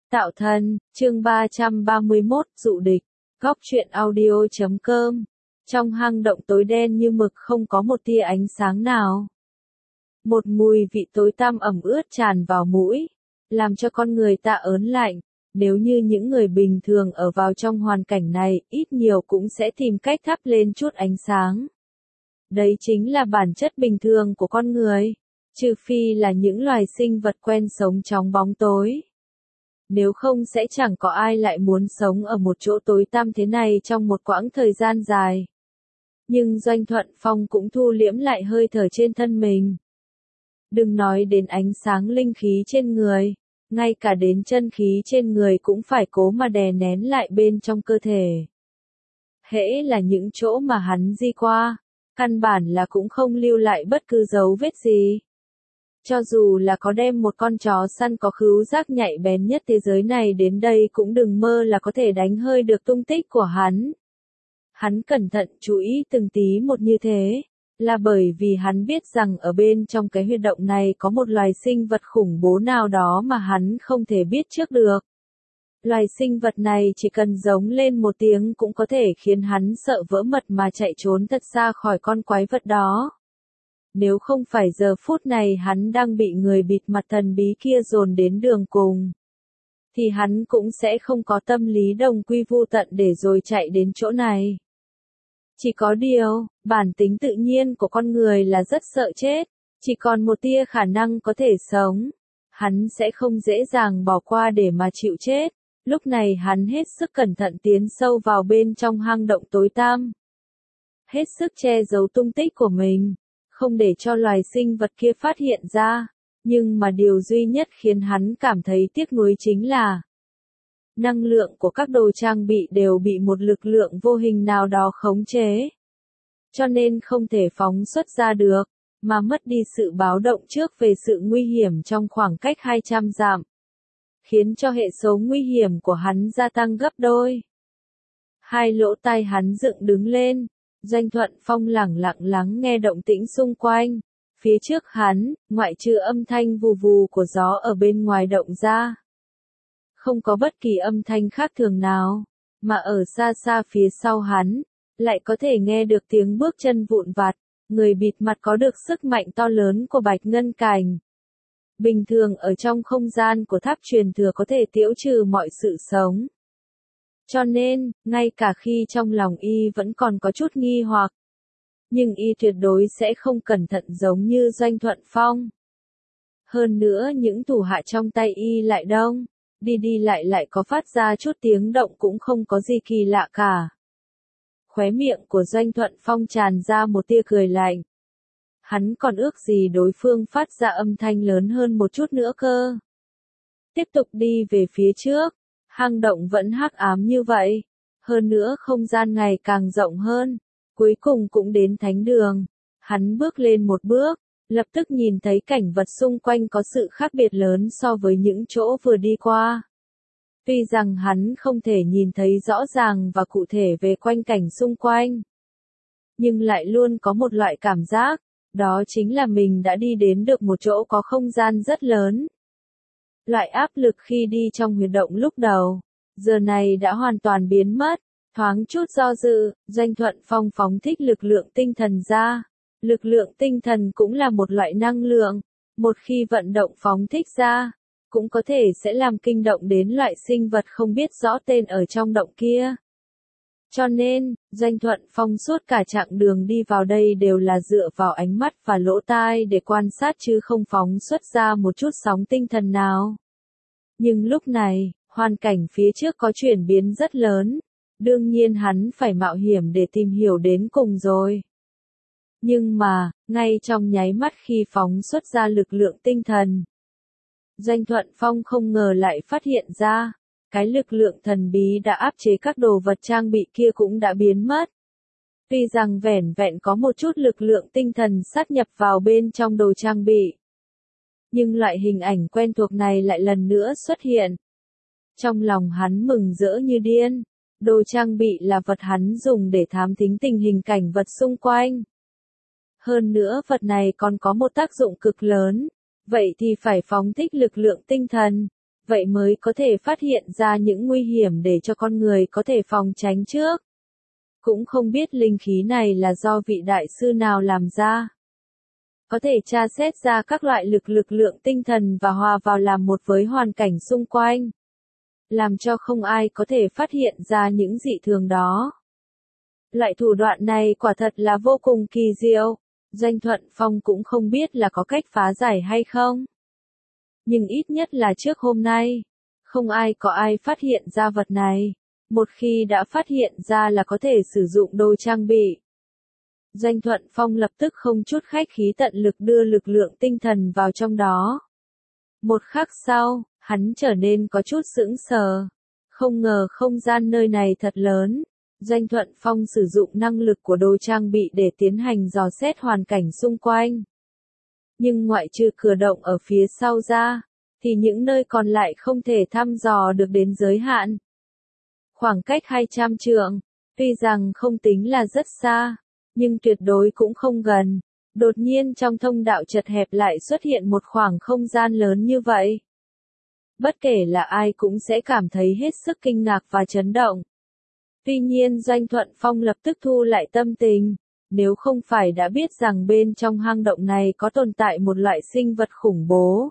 Tạo thân, chương 331, dụ địch, góc truyện audio.com. Trong hang động tối đen như mực không có một tia ánh sáng nào. Một mùi vị tối tăm ẩm ướt tràn vào mũi, làm cho con người ta ớn lạnh. Nếu như những người bình thường ở vào trong hoàn cảnh này, ít nhiều cũng sẽ tìm cách thắp lên chút ánh sáng. Đấy chính là bản chất bình thường của con người, trừ phi là những loài sinh vật quen sống trong bóng tối. Nếu không sẽ chẳng có ai lại muốn sống ở một chỗ tối tăm thế này trong một quãng thời gian dài. Nhưng Doanh Thuận Phong cũng thu liễm lại hơi thở trên thân mình. Đừng nói đến ánh sáng linh khí trên người, ngay cả đến chân khí trên người cũng phải cố mà đè nén lại bên trong cơ thể. Hễ là những chỗ mà hắn đi qua, căn bản là cũng không lưu lại bất cứ dấu vết gì. Cho dù là có đem một con chó săn có khứu giác nhạy bén nhất thế giới này đến đây cũng đừng mơ là có thể đánh hơi được tung tích của hắn. Hắn cẩn thận chú ý từng tí một như thế, là bởi vì hắn biết rằng ở bên trong cái huyệt động này có một loài sinh vật khủng bố nào đó mà hắn không thể biết trước được. Loài sinh vật này chỉ cần giống lên một tiếng cũng có thể khiến hắn sợ vỡ mật mà chạy trốn thật xa khỏi con quái vật đó. Nếu không phải giờ phút này hắn đang bị người bịt mặt thần bí kia dồn đến đường cùng, thì hắn cũng sẽ không có tâm lý đồng quy vu tận để rồi chạy đến chỗ này. Chỉ có điều, bản tính tự nhiên của con người là rất sợ chết, chỉ còn một tia khả năng có thể sống. Hắn sẽ không dễ dàng bỏ qua để mà chịu chết. Lúc này hắn hết sức cẩn thận tiến sâu vào bên trong hang động tối tăm. Hết sức che giấu tung tích của mình, không để cho loài sinh vật kia phát hiện ra. Nhưng mà điều duy nhất khiến hắn cảm thấy tiếc nuối chính là năng lượng của các đồ trang bị đều bị một lực lượng vô hình nào đó khống chế. Cho nên không thể phóng xuất ra được, mà mất đi sự báo động trước về sự nguy hiểm trong khoảng cách 200 dặm. Khiến cho hệ số nguy hiểm của hắn gia tăng gấp đôi. Hai lỗ tai hắn dựng đứng lên, Doanh Thuận Phong lẳng lặng lắng nghe động tĩnh xung quanh. Phía trước hắn, ngoại trừ âm thanh vù vù của gió ở bên ngoài động ra, không có bất kỳ âm thanh khác thường nào, mà ở xa xa phía sau hắn, lại có thể nghe được tiếng bước chân vụn vặt, người bịt mặt có được sức mạnh to lớn của Bạch Ngân Cành. Bình thường ở trong không gian của tháp truyền thừa có thể tiêu trừ mọi sự sống. Cho nên, ngay cả khi trong lòng y vẫn còn có chút nghi hoặc, nhưng y tuyệt đối sẽ không cẩn thận giống như Doanh Thuận Phong. Hơn nữa những thủ hạ trong tay y lại đông, đi đi lại lại có phát ra chút tiếng động cũng không có gì kỳ lạ cả. Khóe miệng của Doanh Thuận Phong tràn ra một tia cười lạnh. Hắn còn ước gì đối phương phát ra âm thanh lớn hơn một chút nữa cơ. Tiếp tục đi về phía trước, hang động vẫn hắc ám như vậy. Hơn nữa không gian ngày càng rộng hơn, cuối cùng cũng đến thánh đường. Hắn bước lên một bước, lập tức nhìn thấy cảnh vật xung quanh có sự khác biệt lớn so với những chỗ vừa đi qua. Tuy rằng hắn không thể nhìn thấy rõ ràng và cụ thể về quanh cảnh xung quanh, nhưng lại luôn có một loại cảm giác, đó chính là mình đã đi đến được một chỗ có không gian rất lớn. Loại áp lực khi đi trong huyệt động lúc đầu, giờ này đã hoàn toàn biến mất. Thoáng chút do dự, Doanh Thuận Phong phóng thích lực lượng tinh thần ra. Lực lượng tinh thần cũng là một loại năng lượng, một khi vận động phóng thích ra, cũng có thể sẽ làm kinh động đến loại sinh vật không biết rõ tên ở trong động kia. Cho nên, Doanh Thuận Phong suốt cả chặng đường đi vào đây đều là dựa vào ánh mắt và lỗ tai để quan sát chứ không phóng xuất ra một chút sóng tinh thần nào. Nhưng lúc này, hoàn cảnh phía trước có chuyển biến rất lớn, đương nhiên hắn phải mạo hiểm để tìm hiểu đến cùng rồi. Nhưng mà, ngay trong nháy mắt khi phóng xuất ra lực lượng tinh thần, Doanh Thuận Phong không ngờ lại phát hiện ra, cái lực lượng thần bí đã áp chế các đồ vật trang bị kia cũng đã biến mất. Tuy rằng vẻn vẹn có một chút lực lượng tinh thần sát nhập vào bên trong đồ trang bị, nhưng loại hình ảnh quen thuộc này lại lần nữa xuất hiện. Trong lòng hắn mừng rỡ như điên, đồ trang bị là vật hắn dùng để thám thính tình hình cảnh vật xung quanh. Hơn nữa vật này còn có một tác dụng cực lớn, vậy thì phải phóng thích lực lượng tinh thần. vậy mới có thể phát hiện ra những nguy hiểm để cho con người có thể phòng tránh trước. Cũng không biết linh khí này là do vị đại sư nào làm ra. Có thể tra xét ra các loại lực lượng tinh thần và hòa vào làm một với hoàn cảnh xung quanh. Làm cho không ai có thể phát hiện ra những dị thường đó. Loại thủ đoạn này quả thật là vô cùng kỳ diệu. Doanh Thuận Phong cũng không biết là có cách phá giải hay không. Nhưng ít nhất là trước hôm nay, không có ai phát hiện ra vật này. Một khi đã phát hiện ra là có thể sử dụng đồ trang bị. Doanh Thuận Phong lập tức không chút khách khí tận lực đưa lực lượng tinh thần vào trong đó. Một khắc sau, hắn trở nên có chút sững sờ. Không ngờ không gian nơi này thật lớn. Doanh Thuận Phong sử dụng năng lực của đồ trang bị để tiến hành dò xét hoàn cảnh xung quanh. Nhưng ngoại trừ cửa động ở phía sau ra, thì những nơi còn lại không thể thăm dò được đến giới hạn. Khoảng cách 200 trượng, tuy rằng không tính là rất xa, nhưng tuyệt đối cũng không gần. Đột nhiên trong thông đạo chật hẹp lại xuất hiện một khoảng không gian lớn như vậy. Bất kể là ai cũng sẽ cảm thấy hết sức kinh ngạc và chấn động. Tuy nhiên Doanh Thuận Phong lập tức thu lại tâm tình, nếu không phải đã biết rằng bên trong hang động này có tồn tại một loại sinh vật khủng bố,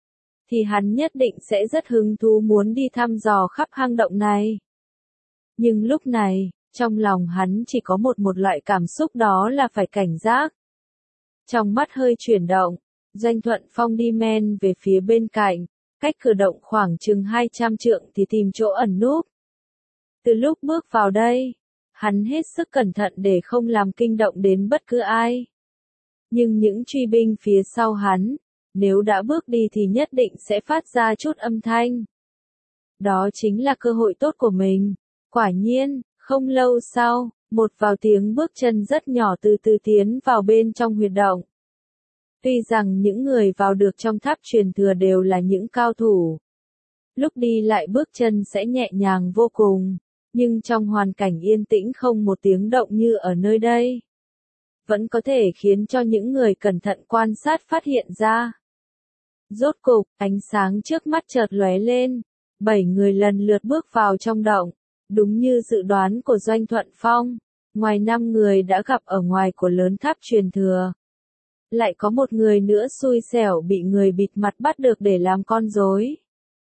thì hắn nhất định sẽ rất hứng thú muốn đi thăm dò khắp hang động này. Nhưng lúc này, trong lòng hắn chỉ có một loại cảm xúc, đó là phải cảnh giác. Trong mắt hơi chuyển động, Doanh Thuận Phong đi men về phía bên cạnh, cách cửa động khoảng chừng 200 trượng thì tìm chỗ ẩn núp. Từ lúc bước vào đây, hắn hết sức cẩn thận để không làm kinh động đến bất cứ ai. Nhưng những truy binh phía sau hắn, nếu đã bước đi thì nhất định sẽ phát ra chút âm thanh. Đó chính là cơ hội tốt của mình. Quả nhiên, không lâu sau, một vào tiếng bước chân rất nhỏ từ từ tiến vào bên trong huyệt động. Tuy rằng những người vào được trong tháp truyền thừa đều là những cao thủ. Lúc đi lại bước chân sẽ nhẹ nhàng vô cùng, nhưng trong hoàn cảnh yên tĩnh không một tiếng động như ở nơi đây, vẫn có thể khiến cho những người cẩn thận quan sát phát hiện ra. Rốt cục, ánh sáng trước mắt chợt lóe lên, 7 người lần lượt bước vào trong động. Đúng như dự đoán của Doanh Thuận Phong, ngoài 5 người đã gặp ở ngoài của lớn tháp truyền thừa, lại có một người nữa xui xẻo bị người bịt mặt bắt được để làm con rối.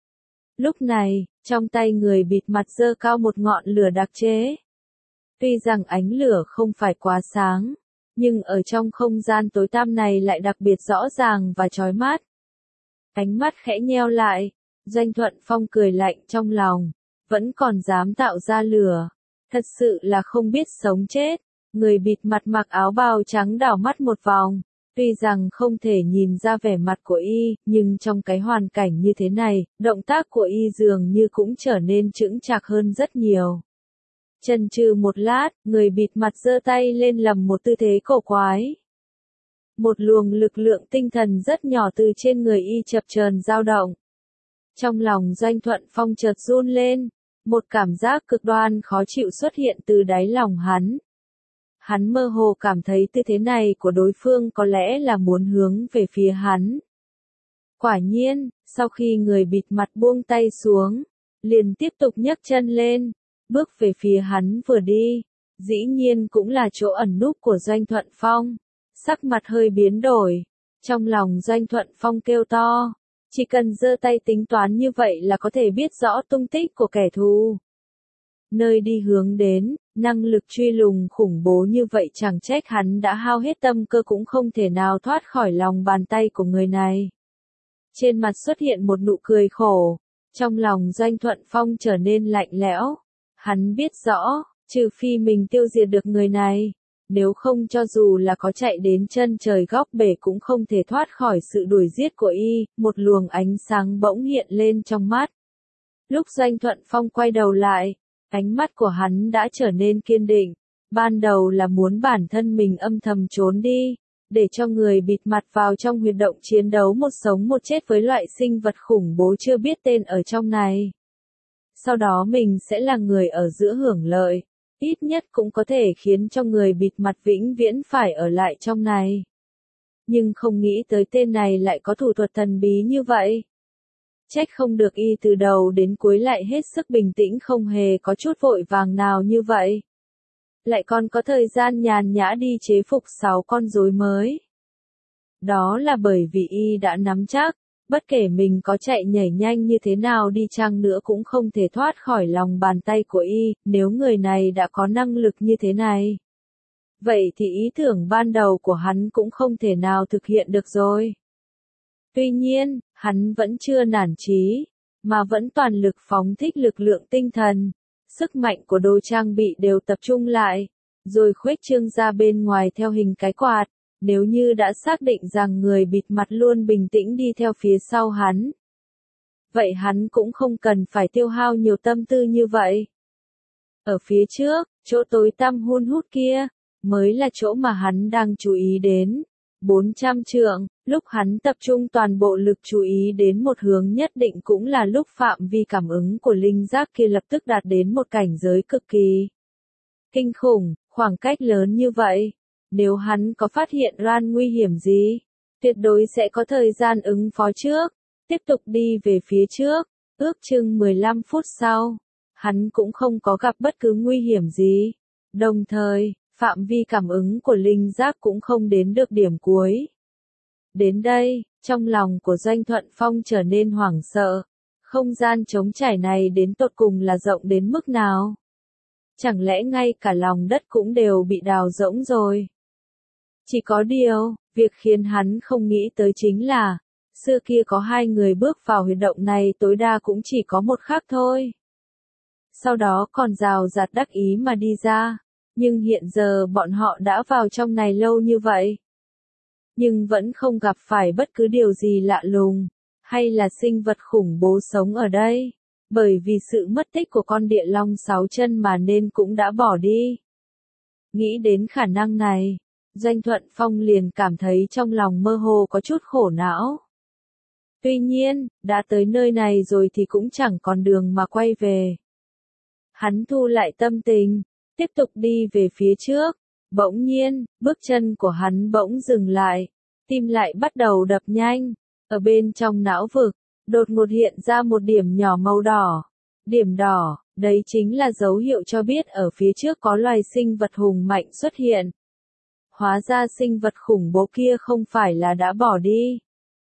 Lúc này, trong tay người bịt mặt giơ cao một ngọn lửa đặc chế. Tuy rằng ánh lửa không phải quá sáng, nhưng ở trong không gian tối tăm này lại đặc biệt rõ ràng và chói mắt. Ánh mắt khẽ nheo lại, Doanh Thuận Phong cười lạnh trong lòng, vẫn còn dám tạo ra lửa, thật sự là không biết sống chết. Người bịt mặt mặc áo bào trắng đảo mắt một vòng, tuy rằng không thể nhìn ra vẻ mặt của y, nhưng trong cái hoàn cảnh như thế này, động tác của y dường như cũng trở nên chững chạc hơn rất nhiều. Chần chừ một lát, người bịt mặt giơ tay lên làm một tư thế cổ quái. Một luồng lực lượng tinh thần rất nhỏ từ trên người y chập chờn dao động. Trong lòng Doanh Thuận Phong chợt run lên, một cảm giác cực đoan khó chịu xuất hiện từ đáy lòng hắn. Hắn mơ hồ cảm thấy tư thế này của đối phương có lẽ là muốn hướng về phía hắn. Quả nhiên, sau khi người bịt mặt buông tay xuống, liền tiếp tục nhấc chân lên, bước về phía hắn vừa đi, dĩ nhiên cũng là chỗ ẩn núp của Doanh Thuận Phong. Sắc mặt hơi biến đổi, trong lòng Doanh Thuận Phong kêu to, chỉ cần giơ tay tính toán như vậy là có thể biết rõ tung tích của kẻ thù. Nơi đi hướng đến, năng lực truy lùng khủng bố như vậy chẳng trách hắn đã hao hết tâm cơ cũng không thể nào thoát khỏi lòng bàn tay của người này. Trên mặt xuất hiện một nụ cười khổ, trong lòng Doanh Thuận Phong trở nên lạnh lẽo. Hắn biết rõ, trừ phi mình tiêu diệt được người này, nếu không cho dù là có chạy đến chân trời góc bể cũng không thể thoát khỏi sự đuổi giết của y. Một luồng ánh sáng bỗng hiện lên trong mắt. Lúc Doanh Thuận Phong quay đầu lại, ánh mắt của hắn đã trở nên kiên định. Ban đầu là muốn bản thân mình âm thầm trốn đi, để cho người bịt mặt vào trong huyệt động chiến đấu một sống một chết với loại sinh vật khủng bố chưa biết tên ở trong này. Sau đó mình sẽ là người ở giữa hưởng lợi, ít nhất cũng có thể khiến cho người bịt mặt vĩnh viễn phải ở lại trong này. Nhưng không nghĩ tới tên này lại có thủ thuật thần bí như vậy. Trách không được y từ đầu đến cuối lại hết sức bình tĩnh không hề có chút vội vàng nào như vậy. Lại còn có thời gian nhàn nhã đi chế phục 6 con rối mới. Đó là bởi vì y đã nắm chắc, bất kể mình có chạy nhảy nhanh như thế nào đi chăng nữa cũng không thể thoát khỏi lòng bàn tay của y, nếu người này đã có năng lực như thế này. Vậy thì ý tưởng ban đầu của hắn cũng không thể nào thực hiện được rồi. Tuy nhiên, hắn vẫn chưa nản chí, mà vẫn toàn lực phóng thích lực lượng tinh thần. Sức mạnh của đồ trang bị đều tập trung lại, rồi khuếch trương ra bên ngoài theo hình cái quạt. Nếu như đã xác định rằng người bịt mặt luôn bình tĩnh đi theo phía sau hắn, vậy hắn cũng không cần phải tiêu hao nhiều tâm tư như vậy. Ở phía trước, chỗ tối tăm hun hút kia, mới là chỗ mà hắn đang chú ý đến. 400 trượng, lúc hắn tập trung toàn bộ lực chú ý đến một hướng nhất định cũng là lúc phạm vi cảm ứng của linh giác kia lập tức đạt đến một cảnh giới cực kỳ kinh khủng, khoảng cách lớn như vậy. Nếu hắn có phát hiện ra nguy hiểm gì, tuyệt đối sẽ có thời gian ứng phó trước, tiếp tục đi về phía trước, ước chừng 15 phút sau, hắn cũng không có gặp bất cứ nguy hiểm gì. Đồng thời, phạm vi cảm ứng của linh giác cũng không đến được điểm cuối. Đến đây, trong lòng của Doanh Thuận Phong trở nên hoảng sợ, không gian trống trải này đến tột cùng là rộng đến mức nào? Chẳng lẽ ngay cả lòng đất cũng đều bị đào rỗng rồi? Chỉ có điều, việc khiến hắn không nghĩ tới chính là, xưa kia có 2 người bước vào huyệt động này tối đa cũng chỉ có một khắc thôi. Sau đó còn rào rạt đắc ý mà đi ra, nhưng hiện giờ bọn họ đã vào trong này lâu như vậy. Nhưng vẫn không gặp phải bất cứ điều gì lạ lùng, hay là sinh vật khủng bố sống ở đây, bởi vì sự mất tích của con địa long 6 chân mà nên cũng đã bỏ đi. Nghĩ đến khả năng này, Doanh Thuận Phong liền cảm thấy trong lòng mơ hồ có chút khổ não. Tuy nhiên, đã tới nơi này rồi thì cũng chẳng còn đường mà quay về. Hắn thu lại tâm tình, tiếp tục đi về phía trước. Bỗng nhiên, bước chân của hắn bỗng dừng lại, tim lại bắt đầu đập nhanh. Ở bên trong não vực, đột ngột hiện ra một điểm nhỏ màu đỏ. Điểm đỏ, đấy chính là dấu hiệu cho biết ở phía trước có loài sinh vật hùng mạnh xuất hiện. Hóa ra sinh vật khủng bố kia không phải là đã bỏ đi,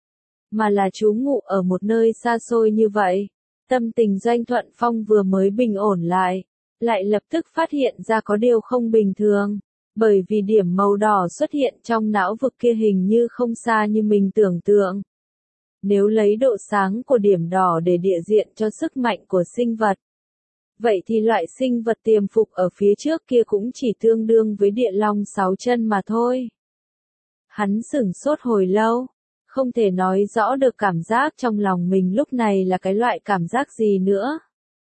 mà là trú ngụ ở một nơi xa xôi như vậy. Tâm tình Doanh Thuận Phong vừa mới bình ổn lại lập tức phát hiện ra có điều không bình thường, bởi vì điểm màu đỏ xuất hiện trong não vực kia hình như không xa như mình tưởng tượng. Nếu lấy độ sáng của điểm đỏ để địa diện cho sức mạnh của sinh vật, vậy thì loại sinh vật tiềm phục ở phía trước kia cũng chỉ tương đương với địa long 6 chân mà thôi. Hắn sửng sốt hồi lâu, không thể nói rõ được cảm giác trong lòng mình lúc này là cái loại cảm giác gì nữa.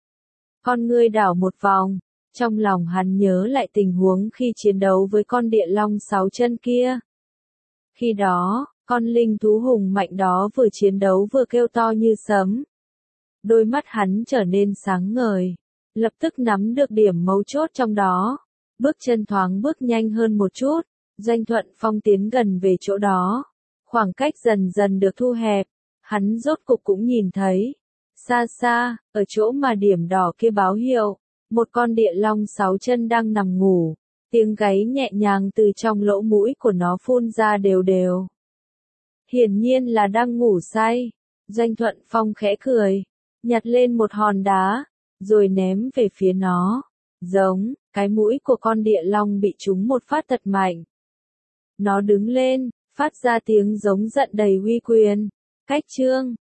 Con ngươi đảo một vòng, trong lòng hắn nhớ lại tình huống khi chiến đấu với con địa long 6 chân kia. Khi đó, con linh thú hùng mạnh đó vừa chiến đấu vừa kêu to như sấm. Đôi mắt hắn trở nên sáng ngời, lập tức nắm được điểm mấu chốt trong đó. Bước chân thoáng bước nhanh hơn một chút, Doanh Thuận Phong tiến gần về chỗ đó. Khoảng cách dần dần được thu hẹp, hắn rốt cục cũng nhìn thấy. Xa xa, ở chỗ mà điểm đỏ kia báo hiệu, một con địa long 6 chân đang nằm ngủ, tiếng gáy nhẹ nhàng từ trong lỗ mũi của nó phun ra đều đều. Hiển nhiên là đang ngủ say. Doanh Thuận Phong khẽ cười, nhặt lên một hòn đá, rồi ném về phía nó. Giống, cái mũi của con địa long bị trúng một phát thật mạnh. Nó đứng lên, phát ra tiếng giống giận đầy uy quyền. Cách chương